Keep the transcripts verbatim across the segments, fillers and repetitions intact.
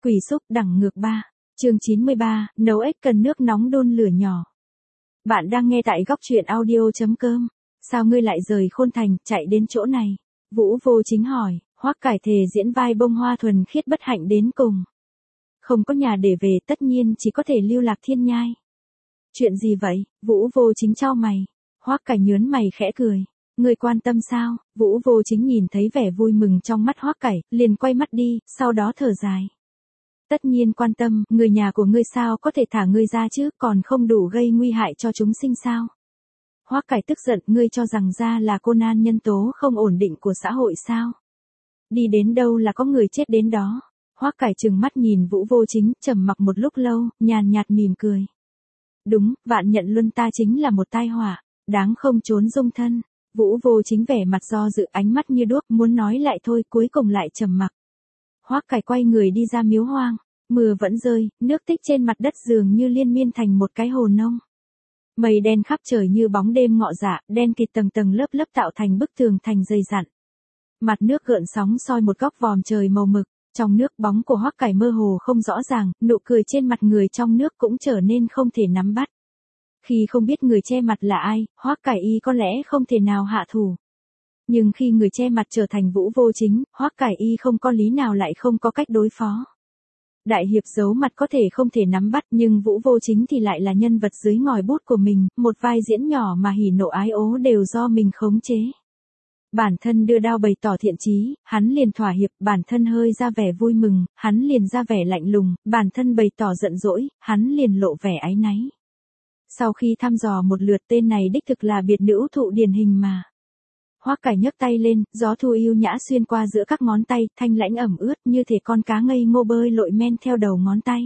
Quỷ xúc đẳng ngược ba. Chương chín mươi ba, nấu ếch cần nước nóng đun lửa nhỏ. Bạn đang nghe tại góc truyện audio chấm com. Sao ngươi lại rời Khôn Thành, chạy đến chỗ này? Vũ Vô Chính hỏi. Hoắc Cải thề diễn vai bông hoa thuần khiết bất hạnh đến cùng. Không có nhà để về, tất nhiên chỉ có thể lưu lạc thiên nhai. Chuyện gì vậy? Vũ Vô Chính chau mày. Hoắc Cải nhớn mày khẽ cười. Ngươi quan tâm sao? Vũ Vô Chính nhìn thấy vẻ vui mừng trong mắt Hoắc Cải, liền quay mắt đi, sau đó thở dài. Tất nhiên quan tâm, người nhà của ngươi sao có thể thả ngươi ra chứ, còn không đủ gây nguy hại cho chúng sinh sao? Hoắc Cải tức giận, ngươi cho rằng ra là cô nan nhân tố không ổn định của xã hội sao? Đi đến đâu là có người chết đến đó. Hoắc Cải trừng mắt nhìn Vũ Vô Chính, trầm mặc một lúc lâu, nhàn nhạt mỉm cười. Đúng, vạn nhận luân ta chính là một tai họa, đáng không trốn dung thân. Vũ Vô Chính vẻ mặt do dự, ánh mắt như đuốc, muốn nói lại thôi, cuối cùng lại trầm mặc. Hoắc Cải quay người đi ra miếu hoang, mưa vẫn rơi, nước tích trên mặt đất dường như liên miên thành một cái hồ nông. Mây đen khắp trời như bóng đêm ngọ dạ, đen kịt tầng tầng lớp lớp tạo thành bức tường thành dày dặn. Mặt nước gợn sóng soi một góc vòm trời màu mực, trong nước bóng của Hoắc Cải mơ hồ không rõ ràng, nụ cười trên mặt người trong nước cũng trở nên không thể nắm bắt. Khi không biết người che mặt là ai, Hoắc Cải y có lẽ không thể nào hạ thủ. Nhưng khi người che mặt trở thành Vũ Vô Chính, Hoắc Cải y không có lý nào lại không có cách đối phó. Đại hiệp giấu mặt có thể không thể nắm bắt, nhưng Vũ Vô Chính thì lại là nhân vật dưới ngòi bút của mình, một vai diễn nhỏ mà hỉ nộ ái ố đều do mình khống chế. Bản thân đưa đao bày tỏ thiện chí, hắn liền thỏa hiệp, bản thân hơi ra vẻ vui mừng, hắn liền ra vẻ lạnh lùng, bản thân bày tỏ giận dỗi, hắn liền lộ vẻ áy náy. Sau khi thăm dò một lượt, tên này đích thực là biệt nữ thụ điển hình mà. Hoắc Cải nhấc tay lên, gió thu yêu nhã xuyên qua giữa các ngón tay, thanh lãnh ẩm ướt như thể con cá ngây ngô bơi lội men theo đầu ngón tay.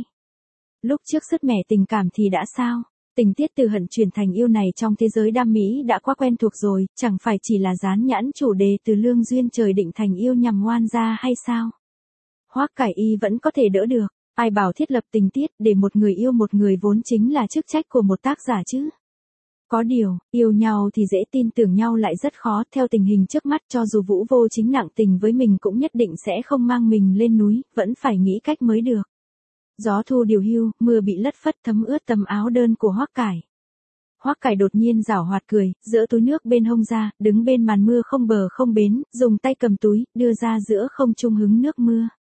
Lúc trước sứt mẻ tình cảm thì đã sao? Tình tiết từ hận chuyển thành yêu này trong thế giới đam mỹ đã quá quen thuộc rồi, chẳng phải chỉ là dán nhãn chủ đề từ lương duyên trời định thành yêu nhằm ngoan ra hay sao? Hoắc Cải y vẫn có thể đỡ được, ai bảo thiết lập tình tiết để một người yêu một người vốn chính là chức trách của một tác giả chứ? Có điều, yêu nhau thì dễ, tin tưởng nhau lại rất khó, theo tình hình trước mắt cho dù Vũ Vô Chính nặng tình với mình cũng nhất định sẽ không mang mình lên núi, vẫn phải nghĩ cách mới được. Gió thu điều hưu, mưa bị lất phất thấm ướt tấm áo đơn của Hoắc Cải. Hoắc Cải đột nhiên giảo hoạt cười, giỡ túi nước bên hông ra, đứng bên màn mưa không bờ không bến, dùng tay cầm túi, đưa ra giữa không trung hứng nước mưa.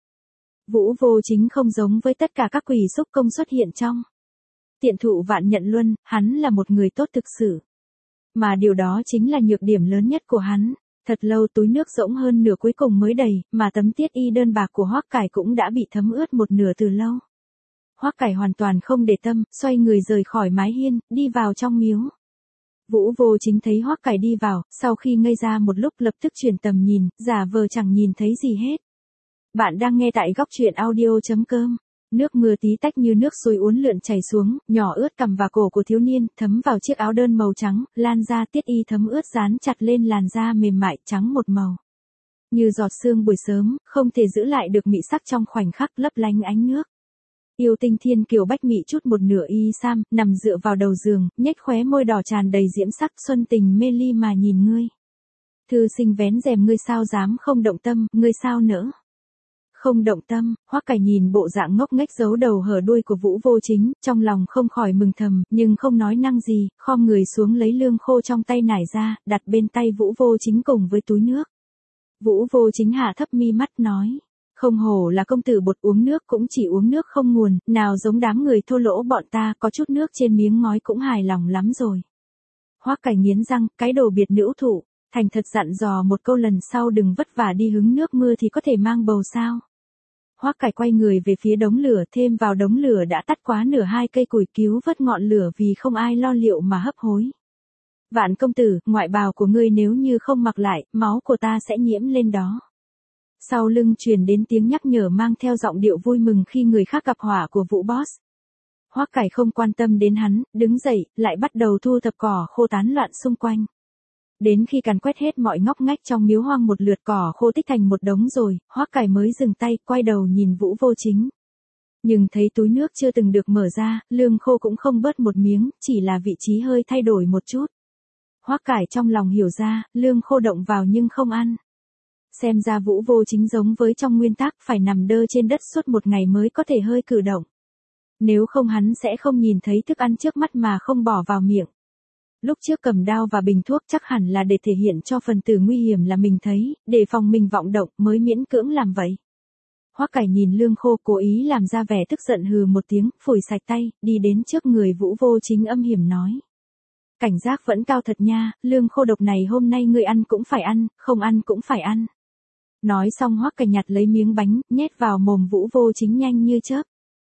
Vũ Vô Chính không giống với tất cả các quỷ xúc công xuất hiện trong Tiện thụ vạn nhận luân, hắn là một người tốt thực sự. Mà điều đó chính là nhược điểm lớn nhất của hắn. Thật lâu túi nước rỗng hơn nửa cuối cùng mới đầy, mà tấm tiết y đơn bạc của Hoắc Cải cũng đã bị thấm ướt một nửa từ lâu. Hoắc Cải hoàn toàn không để tâm, xoay người rời khỏi mái hiên, đi vào trong miếu. Vũ Vô Chính thấy Hoắc Cải đi vào, sau khi ngây ra một lúc lập tức chuyển tầm nhìn, giả vờ chẳng nhìn thấy gì hết. Bạn đang nghe tại góc truyện audio chấm com. Nước mưa tí tách như nước suối uốn lượn chảy xuống, nhỏ ướt cằm và cổ của thiếu niên, thấm vào chiếc áo đơn màu trắng, lan ra tiết y thấm ướt dán chặt lên làn da mềm mại trắng một màu. Như giọt sương buổi sớm, không thể giữ lại được mị sắc trong khoảnh khắc lấp lánh ánh nước. Yêu tinh thiên kiều bách mị chút một nửa y sam, nằm dựa vào đầu giường, nhếch khóe môi đỏ tràn đầy diễm sắc, xuân tình mê ly mà nhìn ngươi. Thư sinh vén rèm, ngươi sao dám không động tâm, ngươi sao nỡ? Không động tâm. Hoắc Cải nhìn bộ dạng ngốc nghếch giấu đầu hở đuôi của Vũ Vô Chính, trong lòng không khỏi mừng thầm, nhưng không nói năng gì, khom người xuống lấy lương khô trong tay nải ra, đặt bên tay Vũ Vô Chính cùng với túi nước. Vũ Vô Chính hạ thấp mi mắt nói, không hổ là công tử bột, uống nước cũng chỉ uống nước không nguồn, nào giống đám người thô lỗ bọn ta, có chút nước trên miếng ngói cũng hài lòng lắm rồi. Hoắc Cải nghiến răng, cái đồ biệt nữ thụ, thành thật dặn dò một câu lần sau đừng vất vả đi hứng nước mưa thì có thể mang bầu sao? Hoắc Cải quay người về phía đống lửa, thêm vào đống lửa đã tắt quá nửa, hai cây củi cứu vớt ngọn lửa vì không ai lo liệu mà hấp hối. Vạn công tử, ngoại bào của ngươi nếu như không mặc lại, máu của ta sẽ nhiễm lên đó. Sau lưng truyền đến tiếng nhắc nhở mang theo giọng điệu vui mừng khi người khác gặp họa của Vũ Boss. Hoắc Cải không quan tâm đến hắn, đứng dậy, lại bắt đầu thu thập cỏ khô tán loạn xung quanh. Đến khi càn quét hết mọi ngóc ngách trong miếu hoang một lượt, cỏ khô tích thành một đống rồi, Hoắc Cải mới dừng tay, quay đầu nhìn Vũ Vô Chính. Nhưng thấy túi nước chưa từng được mở ra, lương khô cũng không bớt một miếng, chỉ là vị trí hơi thay đổi một chút. Hoắc Cải trong lòng hiểu ra, lương khô động vào nhưng không ăn. Xem ra Vũ Vô Chính giống với trong nguyên tắc phải nằm đơ trên đất suốt một ngày mới có thể hơi cử động. Nếu không hắn sẽ không nhìn thấy thức ăn trước mắt mà không bỏ vào miệng. Lúc trước cầm đao và bình thuốc chắc hẳn là để thể hiện cho phần tử nguy hiểm là mình thấy, để phòng mình vọng động mới miễn cưỡng làm vậy. Hoắc Cải nhìn Lương Khô cố ý làm ra vẻ tức giận hừ một tiếng, phủi sạch tay, đi đến trước người Vũ Vô Chính âm hiểm nói. Cảnh giác vẫn cao thật nha, lương khô độc này hôm nay ngươi ăn cũng phải ăn, không ăn cũng phải ăn. Nói xong Hoắc Cải nhặt lấy miếng bánh, nhét vào mồm Vũ Vô Chính nhanh như chớp.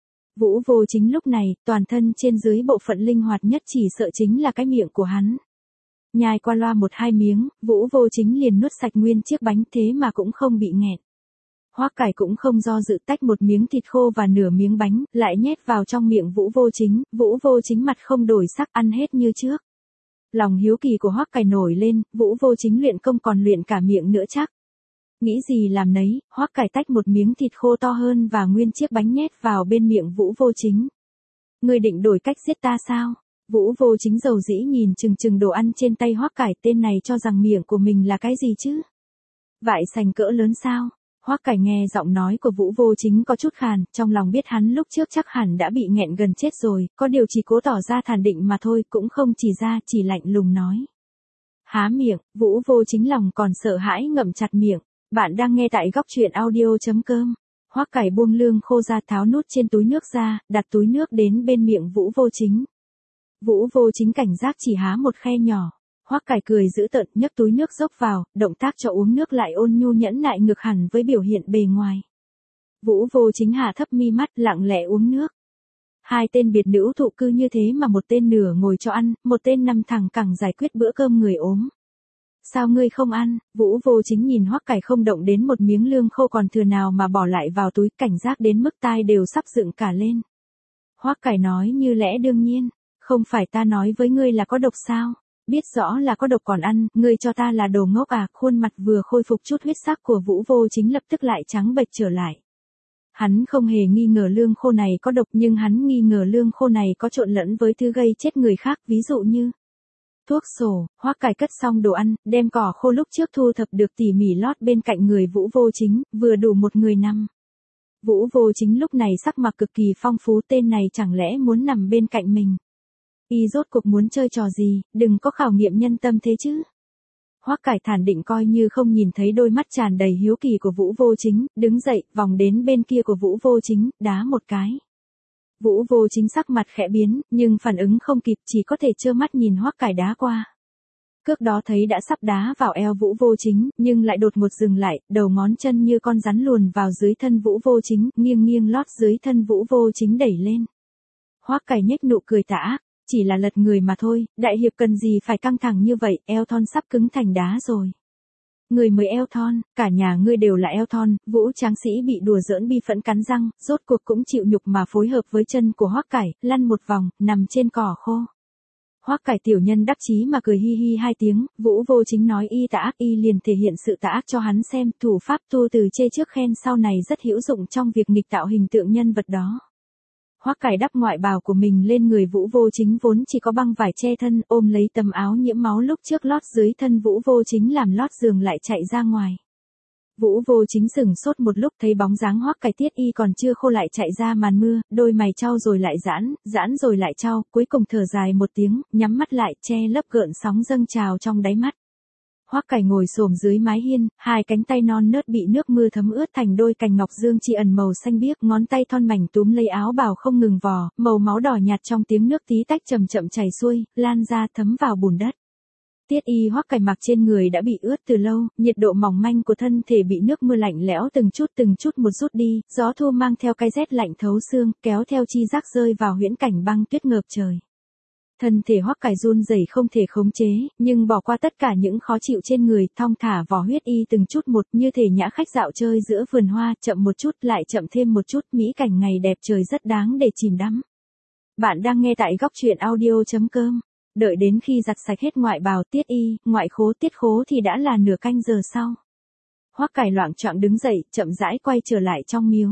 Vũ Vô Chính lúc này, toàn thân trên dưới bộ phận linh hoạt nhất chỉ sợ chính là cái miệng của hắn. Nhai qua loa một hai miếng, Vũ Vô Chính liền nuốt sạch nguyên chiếc bánh thế mà cũng không bị nghẹn. Hoắc Cải cũng không do dự tách một miếng thịt khô và nửa miếng bánh, lại nhét vào trong miệng Vũ Vô Chính, Vũ Vô Chính mặt không đổi sắc ăn hết như trước. Lòng hiếu kỳ của Hoắc Cải nổi lên, Vũ Vô Chính luyện công còn luyện cả miệng nữa chắc. Nghĩ gì làm nấy, Hoắc Cải tách một miếng thịt khô to hơn và nguyên chiếc bánh nhét vào bên miệng Vũ Vô Chính. Ngươi định đổi cách giết ta sao? Vũ Vô Chính dầu dĩ nhìn chừng chừng đồ ăn trên tay Hoắc Cải, tên này cho rằng miệng của mình là cái gì chứ? Vại sành cỡ lớn sao? Hoắc Cải nghe giọng nói của Vũ Vô Chính có chút khàn, trong lòng biết hắn lúc trước chắc hẳn đã bị nghẹn gần chết rồi, có điều chỉ cố tỏ ra thản định mà thôi, cũng không chỉ ra, chỉ lạnh lùng nói. Há miệng, Vũ Vô Chính lòng còn sợ hãi ngậm chặt miệng. Bạn đang nghe tại góc truyện audio chấm com. Hoắc Cải buông lương khô ra, tháo nút trên túi nước ra, đặt túi nước đến bên miệng Vũ Vô Chính. Vũ Vô Chính cảnh giác chỉ há một khe nhỏ. Hoắc Cải cười dữ tợn, nhấc túi nước dốc vào, động tác cho uống nước lại ôn nhu nhẫn nại ngược hẳn với biểu hiện bề ngoài. Vũ Vô Chính hạ thấp mi mắt, lặng lẽ uống nước. Hai tên biệt nữ thụ cư như thế mà một tên nửa ngồi cho ăn, một tên nằm thẳng cẳng giải quyết bữa cơm người ốm. Sao ngươi không ăn? Vũ Vô Chính nhìn Hoắc Cải không động đến một miếng lương khô còn thừa nào mà bỏ lại vào túi, cảnh giác đến mức tai đều sắp dựng cả lên. Hoắc Cải nói như lẽ đương nhiên, không phải ta nói với ngươi là có độc sao? Biết rõ là có độc còn ăn, ngươi cho ta là đồ ngốc à? Khuôn mặt vừa khôi phục chút huyết sắc của Vũ Vô Chính lập tức lại trắng bệch trở lại. Hắn không hề nghi ngờ lương khô này có độc, nhưng hắn nghi ngờ lương khô này có trộn lẫn với thứ gây chết người khác, ví dụ như thuốc sổ. Hoắc Cải cất xong đồ ăn, đem cỏ khô lúc trước thu thập được tỉ mỉ lót bên cạnh người Vũ Vô Chính, vừa đủ một người nằm. Vũ Vô Chính lúc này sắc mặt cực kỳ phong phú, tên này chẳng lẽ muốn nằm bên cạnh mình. Y rốt cuộc muốn chơi trò gì, đừng có khảo nghiệm nhân tâm thế chứ. Hoắc Cải thản định coi như không nhìn thấy đôi mắt tràn đầy hiếu kỳ của Vũ Vô Chính, đứng dậy, vòng đến bên kia của Vũ Vô Chính, đá một cái. Vũ Vô Chính sắc mặt khẽ biến, nhưng phản ứng không kịp, chỉ có thể trơ mắt nhìn Hoắc Cải đá qua. Cước đó thấy đã sắp đá vào eo Vũ Vô Chính, nhưng lại đột ngột dừng lại, đầu ngón chân như con rắn luồn vào dưới thân Vũ Vô Chính, nghiêng nghiêng lót dưới thân Vũ Vô Chính đẩy lên. Hoắc Cải nhếch nụ cười tà ác, chỉ là lật người mà thôi, đại hiệp cần gì phải căng thẳng như vậy, eo thon sắp cứng thành đá rồi. Người mới eo thon, cả nhà ngươi đều là eo thon. Vũ Tráng Sĩ bị đùa giỡn bi phẫn cắn răng, rốt cuộc cũng chịu nhục mà phối hợp với chân của Hoắc Cải, lăn một vòng, nằm trên cỏ khô. Hoắc Cải tiểu nhân đắc chí mà cười hi hi hai tiếng, Vũ Vô Chính nói y tà ác, y liền thể hiện sự tà ác cho hắn xem, thủ pháp tu từ chê trước khen sau này rất hữu dụng trong việc nghịch tạo hình tượng nhân vật đó. Hoắc Cải đắp ngoại bào của mình lên người Vũ Vô Chính vốn chỉ có băng vải che thân, ôm lấy tấm áo nhiễm máu lúc trước lót dưới thân Vũ Vô Chính làm lót giường lại chạy ra ngoài. Vũ Vô Chính sửng sốt một lúc thấy bóng dáng Hoắc Cải tiết y còn chưa khô lại chạy ra màn mưa, đôi mày trao rồi lại giãn, giãn rồi lại trao, cuối cùng thở dài một tiếng, nhắm mắt lại, che lấp gợn sóng dâng trào trong đáy mắt. Hoắc Cải ngồi xổm dưới mái hiên, hai cánh tay non nớt bị nước mưa thấm ướt thành đôi cành ngọc dương chi ẩn màu xanh biếc, ngón tay thon mảnh túm lấy áo bào không ngừng vò, màu máu đỏ nhạt trong tiếng nước tí tách chậm chậm chảy xuôi, lan ra thấm vào bùn đất. Tiết y Hoắc Cải mặc trên người đã bị ướt từ lâu, nhiệt độ mỏng manh của thân thể bị nước mưa lạnh lẽo từng chút từng chút một rút đi, gió thu mang theo cái rét lạnh thấu xương, kéo theo chi giác rơi vào huyễn cảnh băng tuyết ngợp trời. Thân thể Hoắc Cải run rẩy không thể khống chế, nhưng bỏ qua tất cả những khó chịu trên người, thong thả vò huyết y từng chút một, như thể nhã khách dạo chơi giữa vườn hoa, chậm một chút lại chậm thêm một chút, mỹ cảnh ngày đẹp trời rất đáng để chìm đắm. Bạn đang nghe tại góc truyện audio chấm com. Đợi đến khi giặt sạch hết ngoại bào, tiết y, ngoại khố, tiết khố thì đã là nửa canh giờ sau. Hoắc Cải loạng choạng đứng dậy, chậm rãi quay trở lại trong miếu.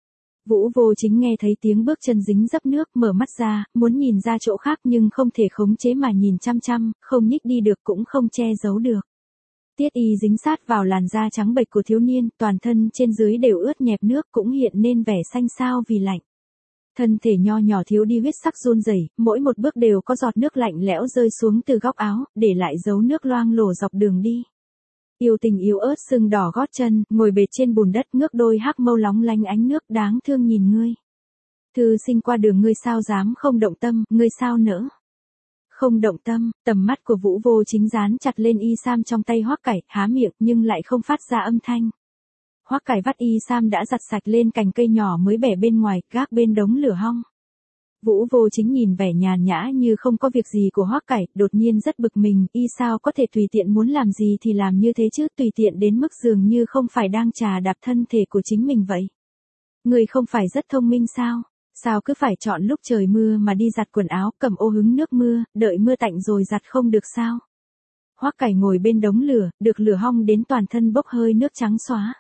Vũ Vô Chính nghe thấy tiếng bước chân dính dấp nước, mở mắt ra, muốn nhìn ra chỗ khác nhưng không thể khống chế mà nhìn chăm chăm, không nhích đi được cũng không che giấu được. Tiết y dính sát vào làn da trắng bệch của thiếu niên, toàn thân trên dưới đều ướt nhẹp nước cũng hiện nên vẻ xanh xao vì lạnh. Thân thể nho nhỏ thiếu đi huyết sắc run rẩy, mỗi một bước đều có giọt nước lạnh lẽo rơi xuống từ góc áo, để lại dấu nước loang lổ dọc đường đi. Yêu tình yếu ớt sưng đỏ gót chân, ngồi bệt trên bùn đất ngước đôi hắc mâu lóng lánh ánh nước đáng thương nhìn ngươi. Thư sinh qua đường ngươi sao dám không động tâm, ngươi sao nỡ. Không động tâm, tầm mắt của Vũ Vô Chính dán chặt lên y sam trong tay Hoắc Cải, há miệng nhưng lại không phát ra âm thanh. Hoắc Cải vắt y sam đã giặt sạch lên cành cây nhỏ mới bẻ bên ngoài, gác bên đống lửa hong. Vũ Vô Chính nhìn vẻ nhàn nhã như không có việc gì của Hoắc Cải, đột nhiên rất bực mình, y sao có thể tùy tiện muốn làm gì thì làm như thế chứ, tùy tiện đến mức dường như không phải đang trà đạp thân thể của chính mình vậy. Người không phải rất thông minh sao? Sao cứ phải chọn lúc trời mưa mà đi giặt quần áo, cầm ô hứng nước mưa, đợi mưa tạnh rồi giặt không được sao? Hoắc Cải ngồi bên đống lửa, được lửa hong đến toàn thân bốc hơi nước trắng xóa.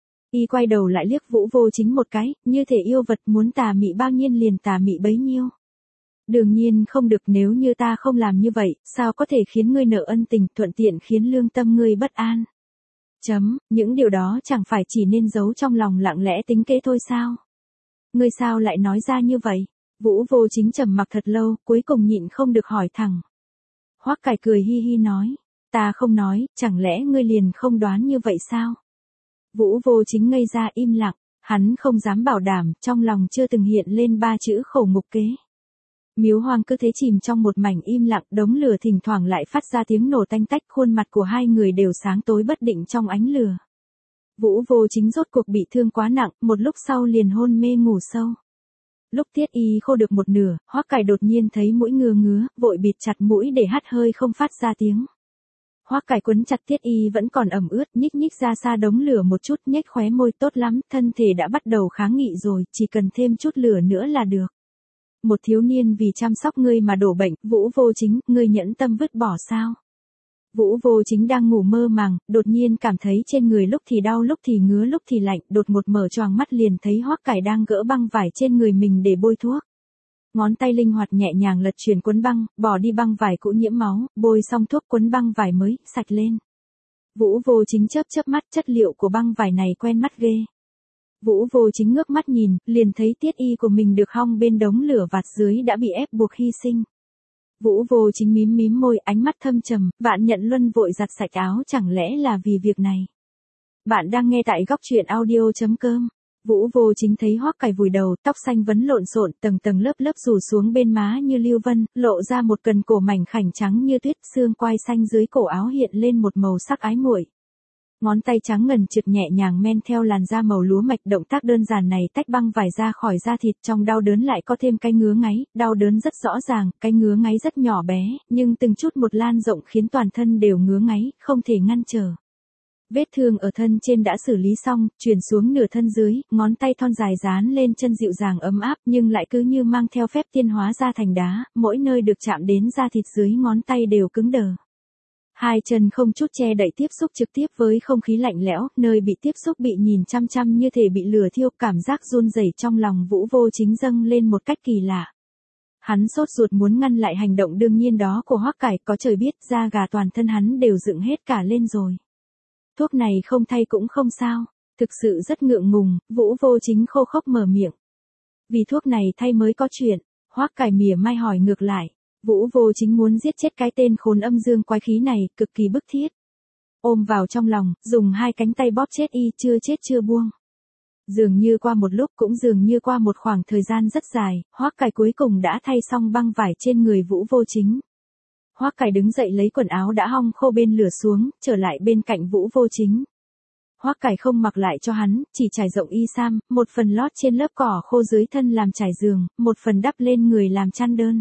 Y quay đầu lại liếc Vũ Vô Chính một cái, như thể yêu vật muốn tà mị bao nhiêu liền tà mị bấy nhiêu. Đương nhiên không được, nếu như ta không làm như vậy, sao có thể khiến ngươi nợ ân tình, thuận tiện khiến lương tâm ngươi bất an. Chấm, những điều đó chẳng phải chỉ nên giấu trong lòng lặng lẽ tính kế thôi sao? Ngươi sao lại nói ra như vậy? Vũ Vô Chính trầm mặc thật lâu, cuối cùng nhịn không được hỏi thẳng. Hoắc Cải cười hi hi nói, ta không nói, chẳng lẽ ngươi liền không đoán như vậy sao? Vũ Vô Chính ngây ra im lặng, hắn không dám bảo đảm, trong lòng chưa từng hiện lên ba chữ khổ ngục kế. Miếu hoang cứ thế chìm trong một mảnh im lặng, đống lửa thỉnh thoảng lại phát ra tiếng nổ tanh tách, khuôn mặt của hai người đều sáng tối bất định trong ánh lửa. Vũ Vô Chính rốt cuộc bị thương quá nặng, một lúc sau liền hôn mê ngủ sâu. Lúc Tiết y khô được một nửa, Hoắc Cải đột nhiên thấy mũi ngứa ngứa, vội bịt chặt mũi để hắt hơi không phát ra tiếng. Hoắc Cải quấn chặt Tiết y vẫn còn ẩm ướt, nhích nhích ra xa đống lửa một chút, nhếch khóe môi, tốt lắm, thân thể đã bắt đầu kháng nghị rồi, chỉ cần thêm chút lửa nữa là được. Một thiếu niên vì chăm sóc ngươi mà đổ bệnh, Vũ Vô Chính, ngươi nhẫn tâm vứt bỏ sao? Vũ Vô Chính đang ngủ mơ màng, đột nhiên cảm thấy trên người lúc thì đau lúc thì ngứa lúc thì lạnh, đột ngột mở choàng mắt liền thấy Hoắc Cải đang gỡ băng vải trên người mình để bôi thuốc. Ngón tay linh hoạt nhẹ nhàng lật chuyển cuốn băng, bỏ đi băng vải cũ nhiễm máu, bôi xong thuốc cuốn băng vải mới, sạch lên. Vũ Vô Chính chớp chớp mắt, chất liệu của băng vải này quen mắt ghê. Vũ Vô Chính ngước mắt nhìn, liền thấy Tiết y của mình được hong bên đống lửa vạt dưới đã bị ép buộc hy sinh. Vũ Vô Chính mím mím môi, ánh mắt thâm trầm, Vạn Nhận Luân vội giặt sạch áo, chẳng lẽ là vì việc này. Bạn đang nghe tại góc truyện audio chấm com. Vũ Vô Chính thấy Hoắc Cải vùi đầu, tóc xanh vấn lộn xộn, tầng tầng lớp lớp rủ xuống bên má như lưu vân, lộ ra một cần cổ mảnh khảnh trắng như tuyết, xương quai xanh dưới cổ áo hiện lên một màu sắc ái muội. Ngón tay trắng ngần trượt nhẹ nhàng men theo làn da màu lúa mạch, động tác đơn giản này tách băng vải ra khỏi da thịt, trong đau đớn lại có thêm cái ngứa ngáy, đau đớn rất rõ ràng, cái ngứa ngáy rất nhỏ bé, nhưng từng chút một lan rộng khiến toàn thân đều ngứa ngáy, không thể ngăn trở. Vết thương ở thân trên đã xử lý xong, chuyển xuống nửa thân dưới, ngón tay thon dài dán lên chân dịu dàng ấm áp, nhưng lại cứ như mang theo phép tiên hóa ra thành đá, mỗi nơi được chạm đến da thịt dưới ngón tay đều cứng đờ. Hai chân không chút che đậy tiếp xúc trực tiếp với không khí lạnh lẽo, nơi bị tiếp xúc bị nhìn chăm chăm như thể bị lửa thiêu, cảm giác run rẩy trong lòng Vũ Vô Chính dâng lên một cách kỳ lạ. Hắn sốt ruột muốn ngăn lại hành động đương nhiên đó của Hoắc Cải, có trời biết da gà toàn thân hắn đều dựng hết cả lên rồi. Thuốc này không thay cũng không sao, thực sự rất ngượng ngùng, Vũ Vô Chính khô khốc mở miệng. Vì thuốc này thay mới có chuyện, Hoắc Cải mỉa mai hỏi ngược lại. Vũ Vô Chính muốn giết chết cái tên khốn âm dương quái khí này, cực kỳ bức thiết. Ôm vào trong lòng, dùng hai cánh tay bóp chết y, chưa chết chưa buông. Dường như qua một lúc, cũng dường như qua một khoảng thời gian rất dài, Hoắc Cải cuối cùng đã thay xong băng vải trên người Vũ Vô Chính. Hoắc Cải đứng dậy lấy quần áo đã hong khô bên lửa xuống, trở lại bên cạnh Vũ Vô Chính. Hoắc Cải không mặc lại cho hắn, chỉ trải rộng y sam, một phần lót trên lớp cỏ khô dưới thân làm trải giường, một phần đắp lên người làm chăn đơn.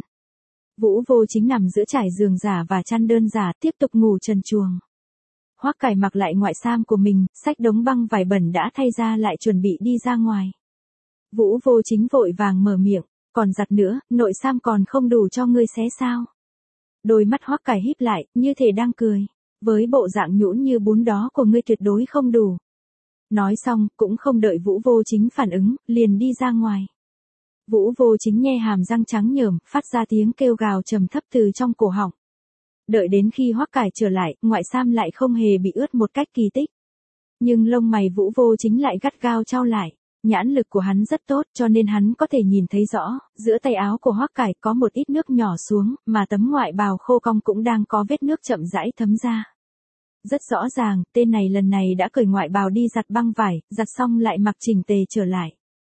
Vũ Vô Chính nằm giữa trải giường giả và chăn đơn giả, tiếp tục ngủ trần truồng. Hoắc Cải mặc lại ngoại sam của mình, xách đống băng vải bẩn đã thay ra lại chuẩn bị đi ra ngoài. Vũ Vô Chính vội vàng mở miệng, còn giặt nữa, nội sam còn không đủ cho ngươi xé sao? Đôi mắt Hoắc Cải híp lại, như thể đang cười. Với bộ dạng nhũn như bún đó của ngươi tuyệt đối không đủ. Nói xong, cũng không đợi Vũ Vô Chính phản ứng, liền đi ra ngoài. Vũ Vô Chính nhe hàm răng trắng nhởm, phát ra tiếng kêu gào trầm thấp từ trong cổ họng. đợi đến khi Hoắc Cải trở lại, ngoại sam lại không hề bị ướt một cách kỳ tích. Nhưng lông mày Vũ Vô Chính lại gắt gao chau lại. Nhãn lực của hắn rất tốt cho nên hắn có thể nhìn thấy rõ, giữa tay áo của Hoắc Cải có một ít nước nhỏ xuống, mà tấm ngoại bào khô cong cũng đang có vết nước chậm rãi thấm ra. Rất rõ ràng, tên này lần này đã cởi ngoại bào đi giặt băng vải, giặt xong lại mặc chỉnh tề trở lại.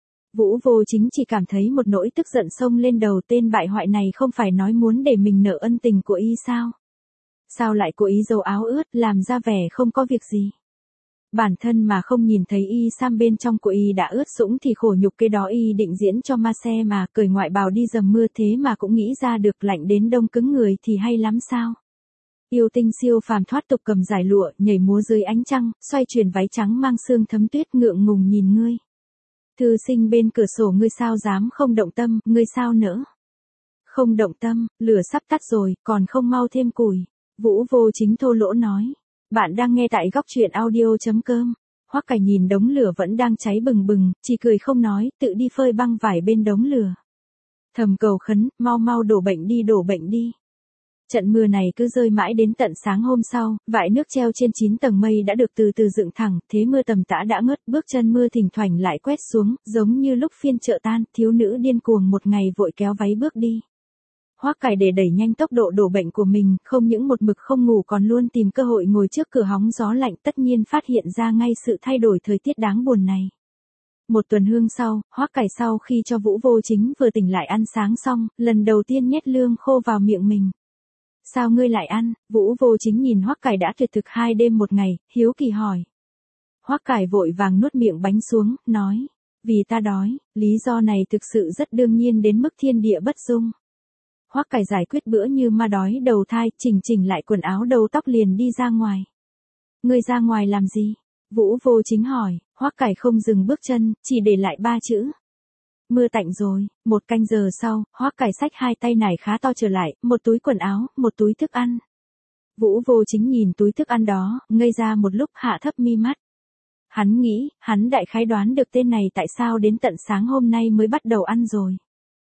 Vũ Vô Chính chỉ cảm thấy một nỗi tức giận xông lên đầu, tên bại hoại này không phải nói muốn để mình nợ ân tình của y sao? Sao lại cố ý giấu áo ướt, làm ra vẻ không có việc gì? Bản thân mà không nhìn thấy y sam bên trong của y đã ướt sũng thì khổ nhục cái đó y định diễn cho ma xe mà, cởi ngoại bào đi dầm mưa thế mà cũng nghĩ ra được, lạnh đến đông cứng người thì hay lắm sao? Yêu tinh siêu phàm thoát tục cầm giải lụa, nhảy múa dưới ánh trăng, xoay chuyển váy trắng mang sương thấm tuyết, ngượng ngùng nhìn ngươi. Thư sinh bên cửa sổ, ngươi sao dám không động tâm, ngươi sao nỡ? Không động tâm, lửa sắp tắt rồi, còn không mau thêm củi. Vũ Vô Chính thô lỗ nói. Bạn đang nghe tại góc truyện audio chấm com. Hoắc Cải nhìn đống lửa vẫn đang cháy bừng bừng, chỉ cười không nói, tự đi phơi băng vải bên đống lửa. Thầm cầu khấn, mau mau đổ bệnh đi, đổ bệnh đi. Trận mưa này cứ rơi mãi đến tận sáng hôm sau, vải nước treo trên chín tầng mây đã được từ từ dựng thẳng, thế mưa tầm tã đã ngớt, bước chân mưa thỉnh thoảng lại quét xuống, giống như lúc phiên chợ tan, thiếu nữ điên cuồng một ngày vội kéo váy bước đi. Hoắc Cải để đẩy nhanh tốc độ đổ bệnh của mình, không những một mực không ngủ còn luôn tìm cơ hội ngồi trước cửa hóng gió lạnh, tất nhiên phát hiện ra ngay sự thay đổi thời tiết đáng buồn này. Một tuần hương sau, Hoắc Cải sau khi cho Vũ Vô Chính vừa tỉnh lại ăn sáng xong, lần đầu tiên nhét lương khô vào miệng mình. Sao ngươi lại ăn? Vũ Vô Chính nhìn Hoắc Cải đã tuyệt thực hai đêm một ngày, hiếu kỳ hỏi. Hoắc Cải vội vàng nuốt miệng bánh xuống, nói, vì ta đói. Lý do này thực sự rất đương nhiên đến mức thiên địa bất dung. Hoắc Cải giải quyết bữa như ma đói đầu thai, chỉnh chỉnh lại quần áo đầu tóc liền đi ra ngoài. Ngươi ra ngoài làm gì? Vũ Vô Chính hỏi. Hoắc Cải không dừng bước chân, chỉ để lại ba chữ. Mưa tạnh rồi. Một canh giờ sau, Hoắc Cải xách hai tay nải khá to trở lại, một túi quần áo, một túi thức ăn. Vũ Vô Chính nhìn túi thức ăn đó, ngây ra một lúc, hạ thấp mi mắt. Hắn nghĩ, hắn đại khái đoán được tên này tại sao đến tận sáng hôm nay mới bắt đầu ăn rồi.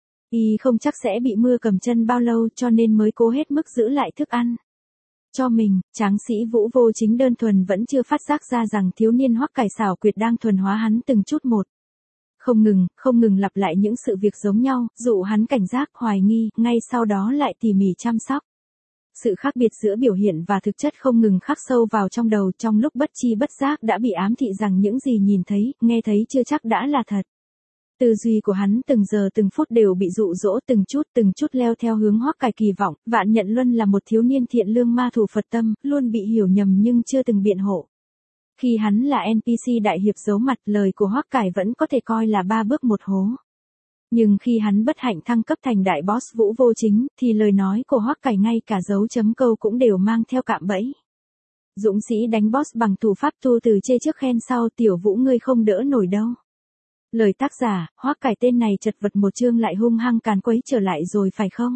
Y không chắc sẽ bị mưa cầm chân bao lâu cho nên mới cố hết mức giữ lại thức ăn. Cho mình, tráng sĩ Vũ Vô Chính đơn thuần vẫn chưa phát giác ra rằng thiếu niên Hoắc Cải xảo quyệt đang thuần hóa hắn từng chút một. Không ngừng, không ngừng lặp lại những sự việc giống nhau, dụ hắn cảnh giác, hoài nghi, ngay sau đó lại tỉ mỉ chăm sóc. Sự khác biệt giữa biểu hiện và thực chất không ngừng khắc sâu vào trong đầu, trong lúc bất chi bất giác đã bị ám thị rằng những gì nhìn thấy, nghe thấy chưa chắc đã là thật. Tư duy của hắn từng giờ từng phút đều bị dụ dỗ từng chút từng chút leo theo hướng Hoắc Cải kỳ vọng. Vạn Nhận Luân là một thiếu niên thiện lương ma thủ Phật tâm, luôn bị hiểu nhầm nhưng chưa từng biện hộ. Khi hắn là en pê xê đại hiệp giấu mặt, lời của Hoắc Cải vẫn có thể coi là ba bước một hố. Nhưng khi hắn bất hạnh thăng cấp thành đại boss Vũ Vô Chính, thì lời nói của Hoắc Cải ngay cả dấu chấm câu cũng đều mang theo cạm bẫy. Dũng sĩ đánh boss bằng thủ pháp tu từ chê trước khen sau, tiểu Vũ ngươi không đỡ nổi đâu. Lời tác giả, Hoắc Cải tên này chật vật một chương lại hung hăng càn quấy trở lại rồi phải không?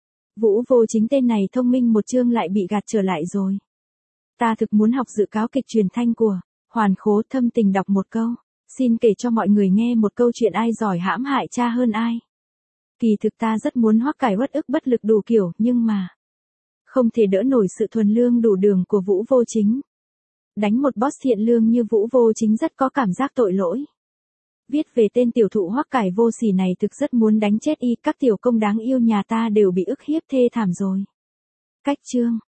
Vũ Vô Chính tên này thông minh một chương lại bị gạt trở lại rồi. Ta thực muốn học dự cáo kịch truyền thanh của Hoàn Khố thâm tình đọc một câu. Xin kể cho mọi người nghe một câu chuyện ai giỏi hãm hại cha hơn ai. Kỳ thực ta rất muốn Hoắc Cải uất ức bất lực đủ kiểu, nhưng mà không thể đỡ nổi sự thuần lương đủ đường của Vũ Vô Chính. Đánh một boss thiện lương như Vũ Vô Chính rất có cảm giác tội lỗi. Viết về tên tiểu thụ Hoắc Cải vô sỉ này thực rất muốn đánh chết y, các tiểu công đáng yêu nhà ta đều bị ức hiếp thê thảm rồi. Cách chương